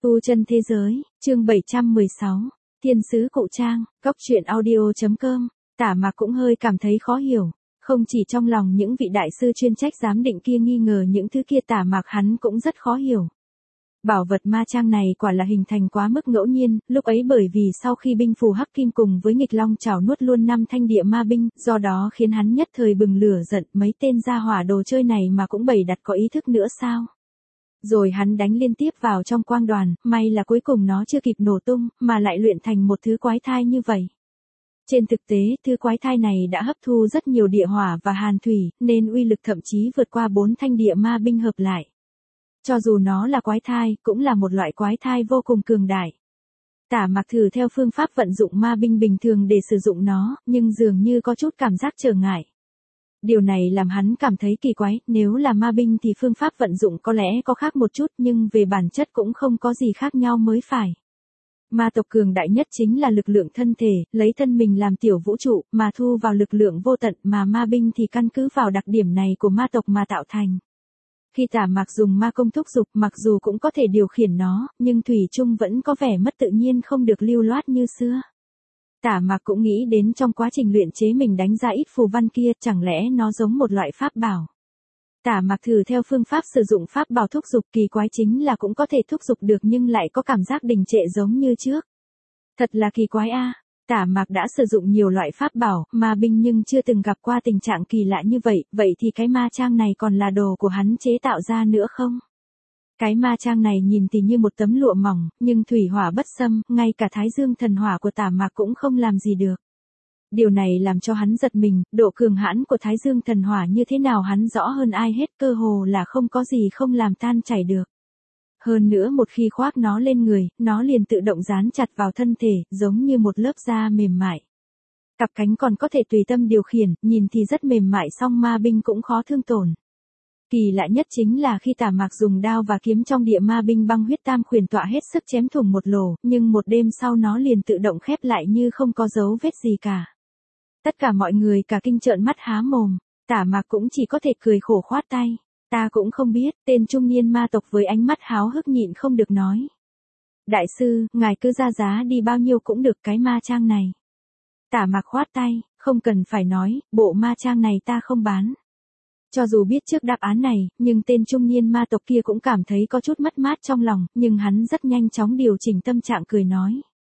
Tu chân thế giới, chương 716, Thiên sứ Cụ Trang, Cóc truyện audio.com. Tả Mạc cũng hơi cảm thấy khó hiểu, không chỉ trong lòng những vị đại sư chuyên trách giám định kia nghi ngờ những thứ kia, Tả Mạc hắn cũng rất khó hiểu. Bảo vật ma trang này quả là hình thành quá mức ngẫu nhiên, lúc ấy bởi vì sau khi binh phù Hắc Kim cùng với nghịch long chảo nuốt luôn 5 thanh địa ma binh, do đó khiến hắn nhất thời bừng lửa giận, mấy tên gia hỏa đồ chơi này mà cũng bày đặt có ý thức nữa sao? Rồi hắn đánh liên tiếp vào trong quang đoàn, may là cuối cùng nó chưa kịp nổ tung, mà lại luyện thành một thứ quái thai như vậy. Trên thực tế, thứ quái thai này đã hấp thu rất nhiều địa hỏa và hàn thủy, nên uy lực thậm chí vượt qua 4 thanh địa ma binh hợp lại. Cho dù nó là quái thai, cũng là một loại quái thai vô cùng cường đại. Tả Mạc thử theo phương pháp vận dụng ma binh bình thường để sử dụng nó, nhưng dường như có chút cảm giác trở ngại. Điều này làm hắn cảm thấy kỳ quái, nếu là ma binh thì phương pháp vận dụng có lẽ có khác một chút, nhưng về bản chất cũng không có gì khác nhau mới phải. Ma tộc cường đại nhất chính là lực lượng thân thể, lấy thân mình làm tiểu vũ trụ, mà thu vào lực lượng vô tận, mà ma binh thì căn cứ vào đặc điểm này của ma tộc mà tạo thành. Khi Tả Mạc dùng ma công thúc dục, mặc dù cũng có thể điều khiển nó, nhưng thủy chung vẫn có vẻ mất tự nhiên, không được lưu loát như xưa. Tả Mạc cũng nghĩ đến trong quá trình luyện chế mình đánh ra ít phù văn kia, chẳng lẽ nó giống một loại pháp bảo. Tả Mạc thử theo phương pháp sử dụng pháp bảo thúc dục, kỳ quái chính là cũng có thể thúc dục được nhưng lại có cảm giác đình trệ giống như trước. Thật là kỳ quái a. Tả Mạc đã sử dụng nhiều loại pháp bảo, ma binh nhưng chưa từng gặp qua tình trạng kỳ lạ như vậy, vậy thì cái ma trang này còn là đồ của hắn chế tạo ra nữa không? Cái ma trang này nhìn thì như một tấm lụa mỏng, nhưng thủy hỏa bất xâm, ngay cả thái dương thần hỏa của Tả Mạc cũng không làm gì được. Điều này làm cho hắn giật mình, độ cường hãn của thái dương thần hỏa như thế nào hắn rõ hơn ai hết, cơ hồ là không có gì không làm tan chảy được. Hơn nữa một khi khoác nó lên người, nó liền tự động dán chặt vào thân thể, giống như một lớp da mềm mại. Cặp cánh còn có thể tùy tâm điều khiển, nhìn thì rất mềm mại song ma binh cũng khó thương tổn. Kỳ lạ nhất chính là khi Tả Mạc dùng đao và kiếm trong địa ma binh băng huyết tam khuyển tọa hết sức chém thủng một lỗ, nhưng một đêm sau nó liền tự động khép lại như không có dấu vết gì cả. Tất cả mọi người cả kinh trợn mắt há mồm, Tả Mạc cũng chỉ có thể cười khổ khoát tay. Ta cũng không biết, tên trung niên ma tộc với ánh mắt háo hức nhịn không được nói. Đại sư, ngài cứ ra giá đi bao nhiêu cũng được cái ma trang này. Tả Mạc khoát tay, không cần phải nói, bộ ma trang này ta không bán. Cho dù biết trước đáp án này, nhưng tên trung niên ma tộc kia cũng cảm thấy có chút mất mát trong lòng, nhưng hắn rất nhanh chóng điều chỉnh tâm trạng cười nói.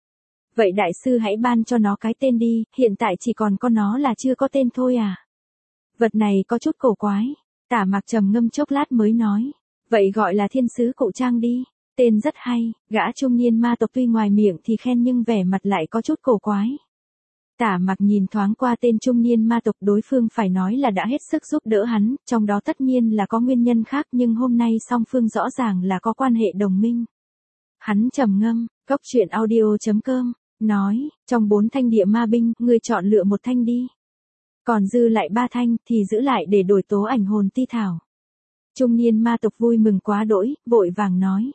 Vậy đại sư hãy ban cho nó cái tên đi, hiện tại chỉ còn có nó là chưa có tên thôi à. Vật này có chút cổ quái. Tả Mạc trầm ngâm chốc lát mới nói. Vậy gọi là Thiên sứ Cụ Trang đi. Tên rất hay, gã trung niên ma tộc tuy ngoài miệng thì khen nhưng vẻ mặt lại có chút cổ quái. Tả Mạc nhìn thoáng qua tên trung niên ma tộc, đối phương phải nói là đã hết sức giúp đỡ hắn, trong đó tất nhiên là có nguyên nhân khác, nhưng hôm nay song phương rõ ràng là có quan hệ đồng minh. Hắn trầm ngâm, Cóc truyện audio.com, nói, trong 4 thanh địa ma binh, ngươi chọn lựa một thanh đi. Còn dư lại 3 thanh thì giữ lại để đổi tố ảnh hồn ti thảo. Trung niên ma tộc vui mừng quá đỗi, vội vàng nói.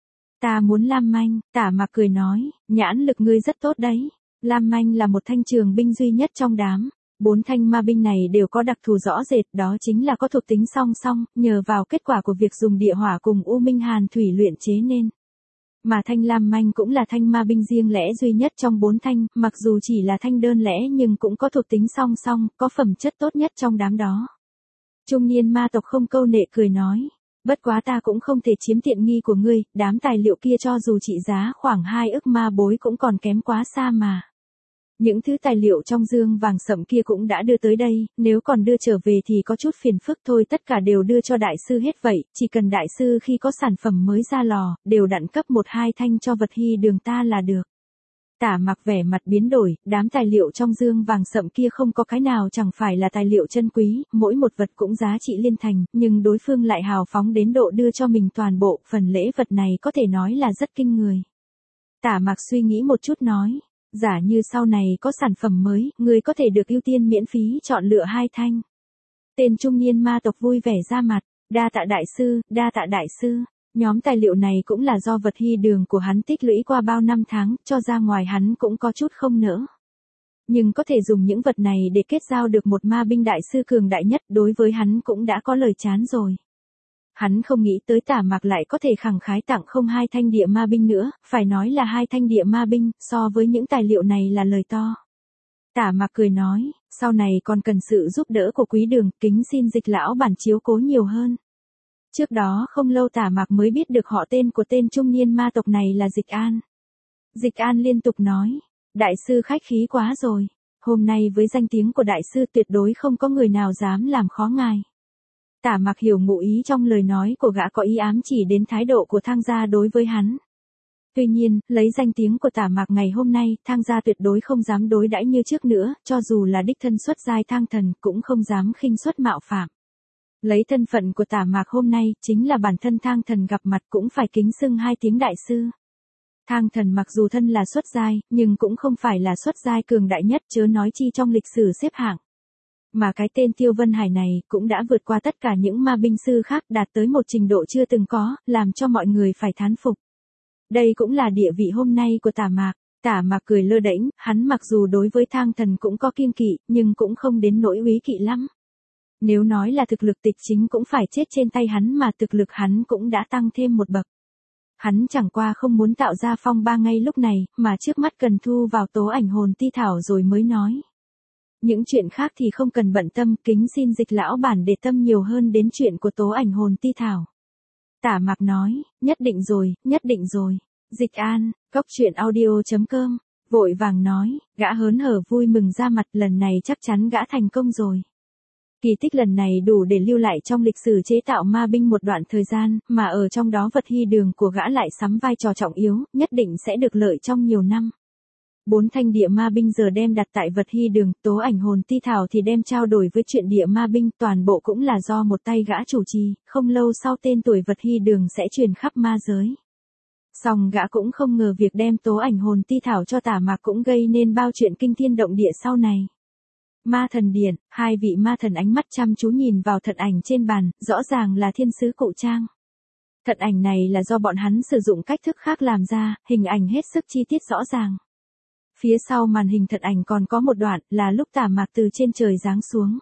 Ta muốn Lam Manh. Tả Mạc cười nói, nhãn lực ngươi rất tốt đấy. Lam Manh là một thanh trường binh duy nhất trong đám. 4 thanh ma binh này đều có đặc thù rõ rệt, đó chính là có thuộc tính song song, nhờ vào kết quả của việc dùng địa hỏa cùng u minh hàn thủy luyện chế nên. Mà thanh Lam Manh cũng là thanh ma binh riêng lẻ duy nhất trong 4 thanh, mặc dù chỉ là thanh đơn lẻ nhưng cũng có thuộc tính song song, có phẩm chất tốt nhất trong đám đó. Trung niên ma tộc không câu nệ cười nói, bất quá ta cũng không thể chiếm tiện nghi của ngươi, đám tài liệu kia cho dù trị giá khoảng 2 ức ma bối cũng còn kém quá xa mà. Những thứ tài liệu trong dương vàng sẫm kia cũng đã đưa tới đây, nếu còn đưa trở về thì có chút phiền phức thôi, tất cả đều đưa cho đại sư hết vậy, chỉ cần đại sư khi có sản phẩm mới ra lò, đều đặn cấp 1-2 thanh cho vật hy đường ta là được. Tả Mạc vẻ mặt biến đổi, đám tài liệu trong dương vàng sẫm kia không có cái nào chẳng phải là tài liệu chân quý, mỗi một vật cũng giá trị liên thành, nhưng đối phương lại hào phóng đến độ đưa cho mình toàn bộ, phần lễ vật này có thể nói là rất kinh người. Tả Mạc suy nghĩ một chút nói. Giả như sau này có sản phẩm mới, người có thể được ưu tiên miễn phí chọn lựa 2 thanh. Tên trung niên ma tộc vui vẻ ra mặt, đa tạ đại sư, đa tạ đại sư. Nhóm tài liệu này cũng là do vật hy đường của hắn tích lũy qua bao năm tháng, cho ra ngoài hắn cũng có chút không nỡ. Nhưng có thể dùng những vật này để kết giao được một ma binh đại sư cường đại nhất, đối với hắn cũng đã có lời chán rồi. Hắn không nghĩ tới Tả Mạc lại có thể khẳng khái tặng không 2 thanh địa ma binh nữa, phải nói là 2 thanh địa ma binh, so với những tài liệu này là lời to. Tả Mạc cười nói, sau này còn cần sự giúp đỡ của Quý Đường, kính xin Dịch lão bản chiếu cố nhiều hơn. Trước đó không lâu Tả Mạc mới biết được họ tên của tên trung niên ma tộc này là Dịch An. Dịch An liên tục nói, đại sư khách khí quá rồi, hôm nay với danh tiếng của đại sư tuyệt đối không có người nào dám làm khó ngài. Tả Mạc hiểu ngụ ý trong lời nói của gã có ý ám chỉ đến thái độ của Thang gia đối với hắn. Tuy nhiên, lấy danh tiếng của Tả Mạc ngày hôm nay, Thang gia tuyệt đối không dám đối đãi như trước nữa, cho dù là đích thân xuất giai Thang Thần cũng không dám khinh suất mạo phạm. Lấy thân phận của Tả Mạc hôm nay, chính là bản thân Thang Thần gặp mặt cũng phải kính xưng 2 tiếng đại sư. Thang Thần mặc dù thân là xuất giai, nhưng cũng không phải là xuất giai cường đại nhất, chớ nói chi trong lịch sử xếp hạng. Mà cái tên Tiêu Vân Hải này cũng đã vượt qua tất cả những ma binh sư khác, đạt tới một trình độ chưa từng có, làm cho mọi người phải thán phục. Đây cũng là địa vị hôm nay của Tả Mạc. Tả Mạc cười lơ đễnh, hắn mặc dù đối với Thang Thần cũng có kiêng kỵ, nhưng cũng không đến nỗi úy kỵ lắm. Nếu nói là thực lực Tịch Chính cũng phải chết trên tay hắn, mà thực lực hắn cũng đã tăng thêm một bậc. Hắn chẳng qua không muốn tạo ra phong ba ngay lúc này, mà trước mắt cần thu vào tố ảnh hồn ti thảo rồi mới nói. Những chuyện khác thì không cần bận tâm, kính xin Dịch lão bản để tâm nhiều hơn đến chuyện của tố ảnh hồn ti thảo. Tả Mạc nói, nhất định rồi, nhất định rồi. Dịch An, goctruyện.audio.com, vội vàng nói, gã hớn hở vui mừng ra mặt, lần này chắc chắn gã thành công rồi. Kỳ tích lần này đủ để lưu lại trong lịch sử chế tạo ma binh một đoạn thời gian, mà ở trong đó vật hy đường của gã lại sắm vai trò trọng yếu, nhất định sẽ được lợi trong nhiều năm. 4 thanh địa ma binh giờ đem đặt tại vật hy đường, tố ảnh hồn ti thảo thì đem trao đổi với chuyện địa ma binh, toàn bộ cũng là do một tay gã chủ trì, không lâu sau tên tuổi vật hy đường sẽ truyền khắp ma giới. Song gã cũng không ngờ việc đem tố ảnh hồn ti thảo cho Tả Mạc cũng gây nên bao chuyện kinh thiên động địa sau này. Ma thần điện, 2 vị ma thần ánh mắt chăm chú nhìn vào thận ảnh trên bàn, rõ ràng là thiên sứ Cụ Trang. Thận ảnh này là do bọn hắn sử dụng cách thức khác làm ra, hình ảnh hết sức chi tiết rõ ràng. Phía sau màn hình thận ảnh còn có một đoạn là lúc Tả Mạc từ trên trời giáng xuống.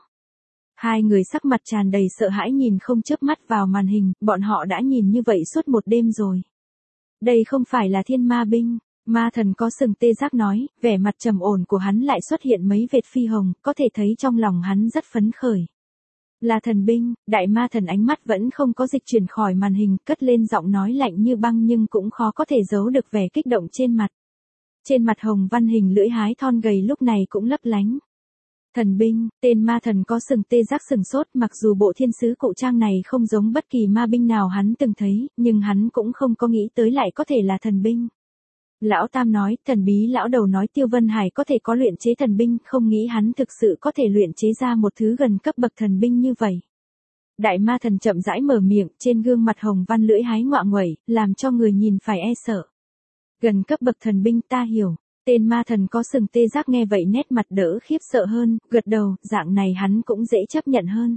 2 người sắc mặt tràn đầy sợ hãi nhìn không chớp mắt vào màn hình, bọn họ đã nhìn như vậy suốt một đêm rồi. Đây không phải là thiên ma binh. Ma thần có sừng tê giác nói, vẻ mặt trầm ổn của hắn lại xuất hiện mấy vệt phi hồng, có thể thấy trong lòng hắn rất phấn khởi. Là thần binh, đại ma thần ánh mắt vẫn không có dịch chuyển khỏi màn hình, cất lên giọng nói lạnh như băng nhưng cũng khó có thể giấu được vẻ kích động trên mặt. Trên mặt Hồng Văn hình lưỡi hái thon gầy lúc này cũng lấp lánh. Thần binh, tên ma thần có sừng tê giác sừng sốt, mặc dù bộ thiên sứ Cụ Trang này không giống bất kỳ ma binh nào hắn từng thấy, nhưng hắn cũng không có nghĩ tới lại có thể là thần binh. Lão Tam nói, thần bí lão đầu nói Tiêu Vân Hải có thể có luyện chế thần binh, không nghĩ hắn thực sự có thể luyện chế ra một thứ gần cấp bậc thần binh như vậy. Đại ma thần chậm rãi mở miệng, trên gương mặt Hồng Văn lưỡi hái ngoạ nguậy, làm cho người nhìn phải e sợ. Gần cấp bậc thần binh, ta hiểu. Tên ma thần có sừng tê giác nghe vậy nét mặt đỡ khiếp sợ hơn, gật đầu, dạng này hắn cũng dễ chấp nhận hơn.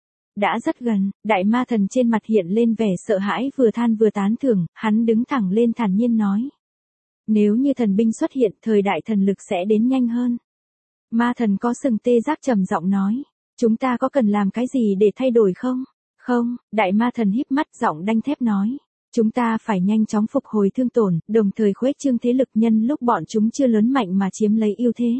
Đã rất gần, đại ma thần trên mặt hiện lên vẻ sợ hãi vừa than vừa tán thưởng, hắn đứng thẳng lên thản nhiên nói. Nếu như thần binh xuất hiện, thời đại thần lực sẽ đến nhanh hơn. Ma thần có sừng tê giác trầm giọng nói. Chúng ta có cần làm cái gì để thay đổi không? Không, đại ma thần híp mắt giọng đanh thép nói. Chúng ta phải nhanh chóng phục hồi thương tổn, đồng thời khuếch trương thế lực nhân lúc bọn chúng chưa lớn mạnh mà chiếm lấy ưu thế.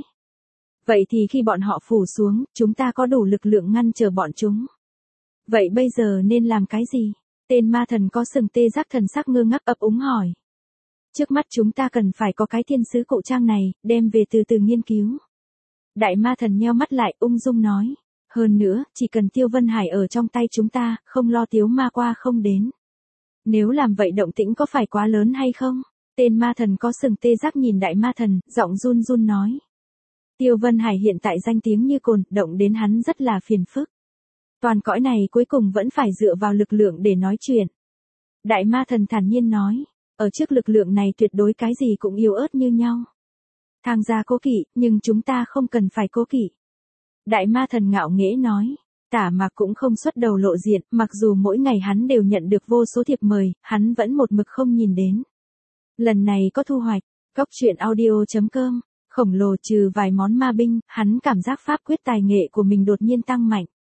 Vậy thì khi bọn họ phủ xuống, chúng ta có đủ lực lượng ngăn trở bọn chúng. Vậy bây giờ nên làm cái gì? Tên ma thần có sừng tê giác thần sắc ngơ ngác ấp úng hỏi. Trước mắt chúng ta cần phải có cái thiên sứ Cụ Trang này, đem về từ từ nghiên cứu. Đại ma thần nheo mắt lại ung dung nói. Hơn nữa, chỉ cần Tiêu Vân Hải ở trong tay chúng ta, không lo Tiếu ma qua không đến. Nếu làm vậy động tĩnh có phải quá lớn hay không? Tên ma thần có sừng tê giác nhìn đại ma thần, giọng run run nói. Tiêu Vân Hải hiện tại danh tiếng như cồn, động đến hắn rất là phiền phức. Toàn cõi này cuối cùng vẫn phải dựa vào lực lượng để nói chuyện. Đại ma thần thản nhiên nói. Ở trước lực lượng này tuyệt đối cái gì cũng yếu ớt như nhau. Thang gia cố kỵ, nhưng chúng ta không cần phải cố kỵ. Đại ma thần ngạo nghễ nói. Tả Mạc cũng không xuất đầu lộ diện, mặc dù mỗi ngày hắn đều nhận được vô số thiệp mời, hắn vẫn một mực không nhìn đến. Lần này có thu hoạch, goctruyện.audio.com, khổng lồ trừ vài món ma binh, hắn cảm giác pháp quyết tài nghệ của mình đột nhiên tăng mạnh.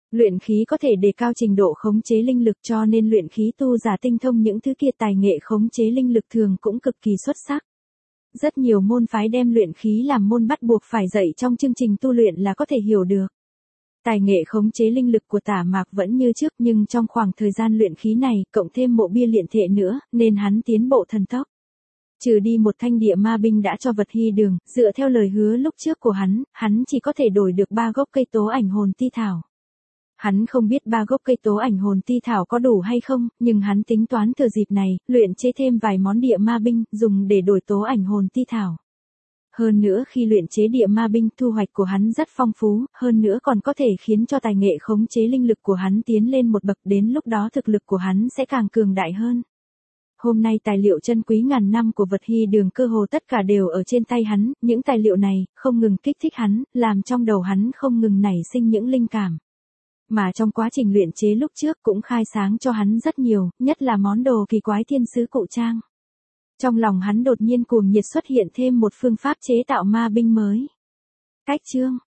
Luyện khí có thể đề cao trình độ khống chế linh lực, cho nên luyện khí tu giả tinh thông những thứ kia tài nghệ khống chế linh lực thường cũng cực kỳ xuất sắc. Rất nhiều môn phái đem luyện khí làm môn bắt buộc phải dạy trong chương trình tu luyện là có thể hiểu được. Tài nghệ khống chế linh lực của Tả Mạc vẫn như trước, nhưng trong khoảng thời gian luyện khí này, cộng thêm mộ bia luyện thể nữa, nên hắn tiến bộ thần tốc. Trừ đi một thanh địa ma binh đã cho Vật Hy Đường, dựa theo lời hứa lúc trước của hắn chỉ có thể đổi được 3 gốc cây tố ảnh hồn ti thảo. Hắn không biết 3 gốc cây tố ảnh hồn ti thảo có đủ hay không, nhưng hắn tính toán thừa dịp này, luyện chế thêm vài món địa ma binh, dùng để đổi tố ảnh hồn ti thảo. Hơn nữa khi luyện chế địa ma binh, thu hoạch của hắn rất phong phú, hơn nữa còn có thể khiến cho tài nghệ khống chế linh lực của hắn tiến lên một bậc, đến lúc đó thực lực của hắn sẽ càng cường đại hơn. Hôm nay tài liệu chân quý ngàn năm của Vật Hy Đường cơ hồ tất cả đều ở trên tay hắn, những tài liệu này không ngừng kích thích hắn, làm trong đầu hắn không ngừng nảy sinh những linh cảm. Mà trong quá trình luyện chế lúc trước cũng khai sáng cho hắn rất nhiều, nhất là món đồ kỳ quái thiên sứ cụ trang. Trong lòng hắn đột nhiên cuồng nhiệt xuất hiện thêm một phương pháp chế tạo ma binh mới. Cách chương